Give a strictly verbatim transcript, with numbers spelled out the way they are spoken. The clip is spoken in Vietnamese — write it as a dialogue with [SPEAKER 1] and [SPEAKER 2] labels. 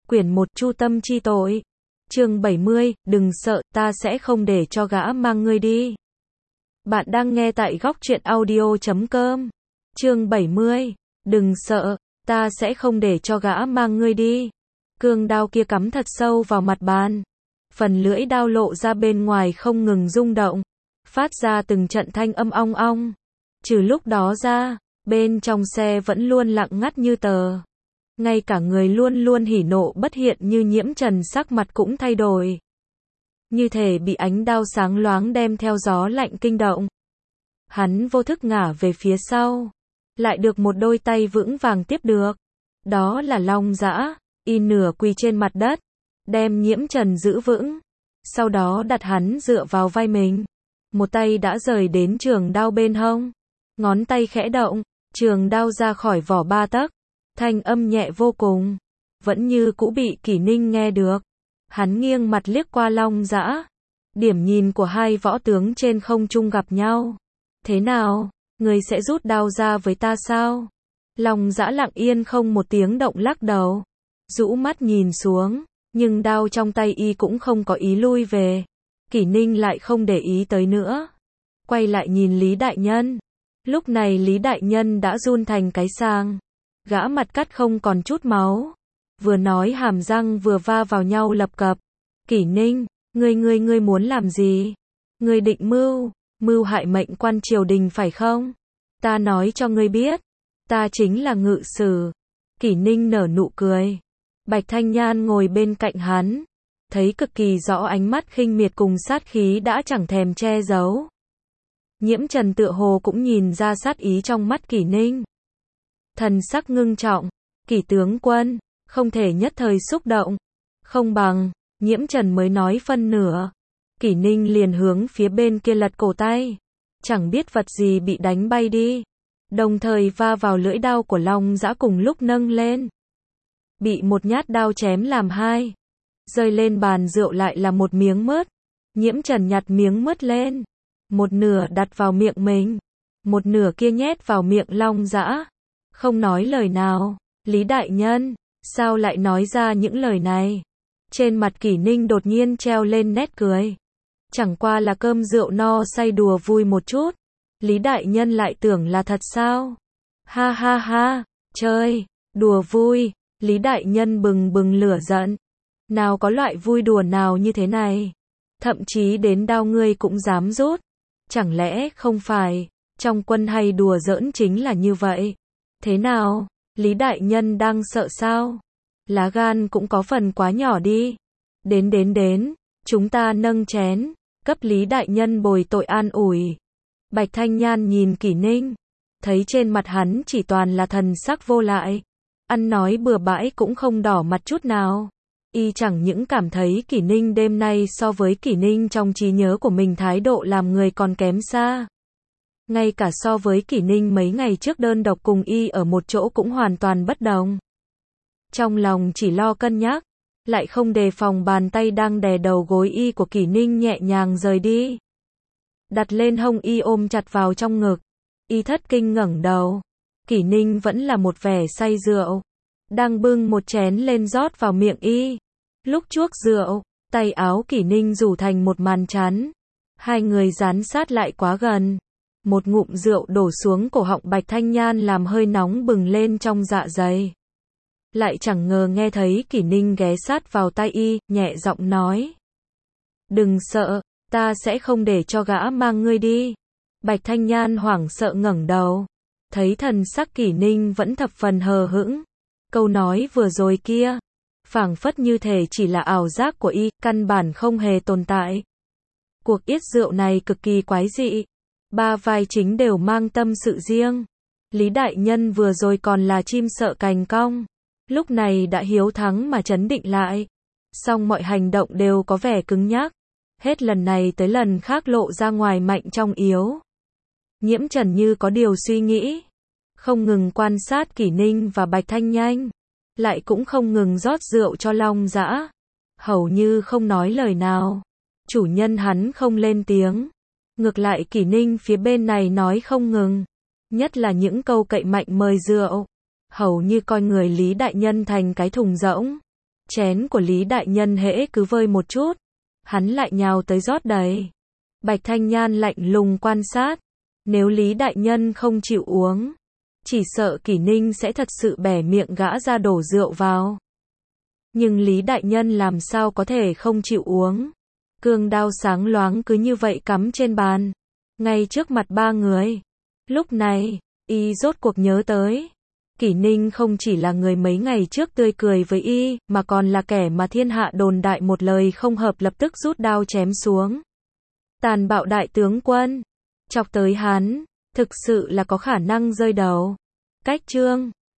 [SPEAKER 1] Quyển một Chu tâm chi tội. Chương bảy mươi, đừng sợ, ta sẽ không để cho gã mang ngươi đi. Bạn đang nghe tại góc truyện audio chấm com. Chương bảy mươi, đừng sợ, ta sẽ không để cho gã mang ngươi đi. Cương đao kia cắm thật sâu vào mặt bàn. Phần lưỡi đao lộ ra bên ngoài không ngừng rung động, phát ra từng trận thanh âm ong ong. Trừ lúc đó ra, bên trong xe vẫn luôn lặng ngắt như tờ. Ngay cả người luôn luôn hỉ nộ bất hiện như Nhiễm Trần sắc mặt cũng thay đổi. Như thể bị ánh đao sáng loáng đem theo gió lạnh kinh động. Hắn vô thức ngả về phía sau. Lại được một đôi tay vững vàng tiếp được. Đó là Long Dã, y nửa quỳ trên mặt đất. Đem Nhiễm Trần giữ vững. Sau đó đặt hắn dựa vào vai mình. Một tay đã rời đến trường đao bên hông. Ngón tay khẽ động, trường đao ra khỏi vỏ ba tấc. Thanh âm nhẹ vô cùng, vẫn như cũ bị Kỷ Ninh nghe được. Hắn nghiêng mặt liếc qua Long Dã. Điểm nhìn của hai võ tướng trên không trung gặp nhau. Thế nào, người sẽ rút đao ra với ta sao? Long Dã lặng yên không một tiếng động lắc đầu. Rũ mắt nhìn xuống, nhưng đao trong tay y cũng không có ý lui về. Kỷ Ninh lại không để ý tới nữa. Quay lại nhìn Lý Đại Nhân. Lúc này Lý Đại Nhân đã run thành cái sang. Gã mặt cắt không còn chút máu. Vừa nói hàm răng vừa va vào nhau lập cập. Kỷ Ninh, ngươi ngươi ngươi muốn làm gì? Ngươi định mưu, mưu hại mệnh quan triều đình phải không? Ta nói cho ngươi biết, ta chính là ngự sử. Kỷ Ninh nở nụ cười. Bạch Thanh Nhan ngồi bên cạnh hắn, thấy cực kỳ rõ ánh mắt khinh miệt cùng sát khí đã chẳng thèm che giấu. Nhiễm Trần tựa hồ cũng nhìn ra sát ý trong mắt Kỷ Ninh. Thần sắc ngưng trọng, Kỷ tướng quân, không thể nhất thời xúc động. Không bằng, Nhiễm Trần mới nói phân nửa. Kỷ Ninh liền hướng phía bên kia lật cổ tay. Chẳng biết vật gì bị đánh bay đi. Đồng thời va vào lưỡi đao của Long Dã cùng lúc nâng lên. Bị một nhát đao chém làm hai. Rơi lên bàn rượu lại là một miếng mứt. Nhiễm Trần nhặt miếng mứt lên. Một nửa đặt vào miệng mình. Một nửa kia nhét vào miệng Long Dã. Không nói lời nào. Lý Đại Nhân, sao lại nói ra những lời này? Trên mặt Kỷ Ninh đột nhiên treo lên nét cười. Chẳng qua là cơm rượu no say đùa vui một chút. Lý Đại Nhân lại tưởng là thật sao? Ha ha ha, chơi, đùa vui. Lý Đại Nhân bừng bừng lửa giận. Nào có loại vui đùa nào như thế này? Thậm chí đến đao ngươi cũng dám rút. Chẳng lẽ không phải, trong quân hay đùa giỡn chính là như vậy? Thế nào, Lý Đại Nhân đang sợ sao? Lá gan cũng có phần quá nhỏ đi. Đến đến đến, chúng ta nâng chén, cấp Lý Đại Nhân bồi tội an ủi. Bạch Thanh Nhan nhìn Kỷ Ninh, thấy trên mặt hắn chỉ toàn là thần sắc vô lại. Ăn nói bừa bãi cũng không đỏ mặt chút nào. Y chẳng những cảm thấy Kỷ Ninh đêm nay so với Kỷ Ninh trong trí nhớ của mình thái độ làm người còn kém xa. Ngay cả so với Kỷ Ninh mấy ngày trước đơn độc cùng y ở một chỗ cũng hoàn toàn bất đồng. Trong lòng chỉ lo cân nhắc, lại không đề phòng bàn tay đang đè đầu gối y của Kỷ Ninh nhẹ nhàng rời đi. Đặt lên hông y ôm chặt vào trong ngực. Y thất kinh ngẩng đầu. Kỷ Ninh vẫn là một vẻ say rượu. Đang bưng một chén lên rót vào miệng y. Lúc chuốc rượu, tay áo Kỷ Ninh rủ thành một màn chắn. Hai người dán sát lại quá gần. Một ngụm rượu đổ xuống cổ họng Bạch Thanh Nhan làm hơi nóng bừng lên trong dạ dày. Lại chẳng ngờ nghe thấy Kỷ Ninh ghé sát vào tai y, nhẹ giọng nói. Đừng sợ, ta sẽ không để cho gã mang ngươi đi. Bạch Thanh Nhan hoảng sợ ngẩng đầu. Thấy thần sắc Kỷ Ninh vẫn thập phần hờ hững. Câu nói vừa rồi kia, phảng phất như thể chỉ là ảo giác của y, căn bản không hề tồn tại. Cuộc yết rượu này cực kỳ quái dị. Ba vai chính đều mang tâm sự riêng. Lý Đại Nhân vừa rồi còn là chim sợ cành cong. Lúc này đã hiếu thắng mà trấn định lại. Song mọi hành động đều có vẻ cứng nhắc. Hết lần này tới lần khác lộ ra ngoài mạnh trong yếu. Nhiễm Trần như có điều suy nghĩ. Không ngừng quan sát Kỷ Ninh và Bạch Thanh Nhan. Lại cũng không ngừng rót rượu cho Long Dã. Hầu như không nói lời nào. Chủ nhân hắn không lên tiếng. Ngược lại Kỷ Ninh phía bên này nói không ngừng. Nhất là những câu cậy mạnh mời rượu. Hầu như coi người Lý Đại Nhân thành cái thùng rỗng. Chén của Lý Đại Nhân hễ cứ vơi một chút, hắn lại nhào tới rót đầy. Bạch Thanh Nhan lạnh lùng quan sát. Nếu Lý Đại Nhân không chịu uống, chỉ sợ Kỷ Ninh sẽ thật sự bẻ miệng gã ra đổ rượu vào. Nhưng Lý Đại Nhân làm sao có thể không chịu uống. Cương đao sáng loáng cứ như vậy cắm trên bàn, ngay trước mặt ba người. Lúc này, y rốt cuộc nhớ tới. Kỷ Ninh không chỉ là người mấy ngày trước tươi cười với y, mà còn là kẻ mà thiên hạ đồn đại một lời không hợp lập tức rút đao chém xuống. Tàn bạo đại tướng quân, chọc tới hắn, thực sự là có khả năng rơi đầu. Cách chương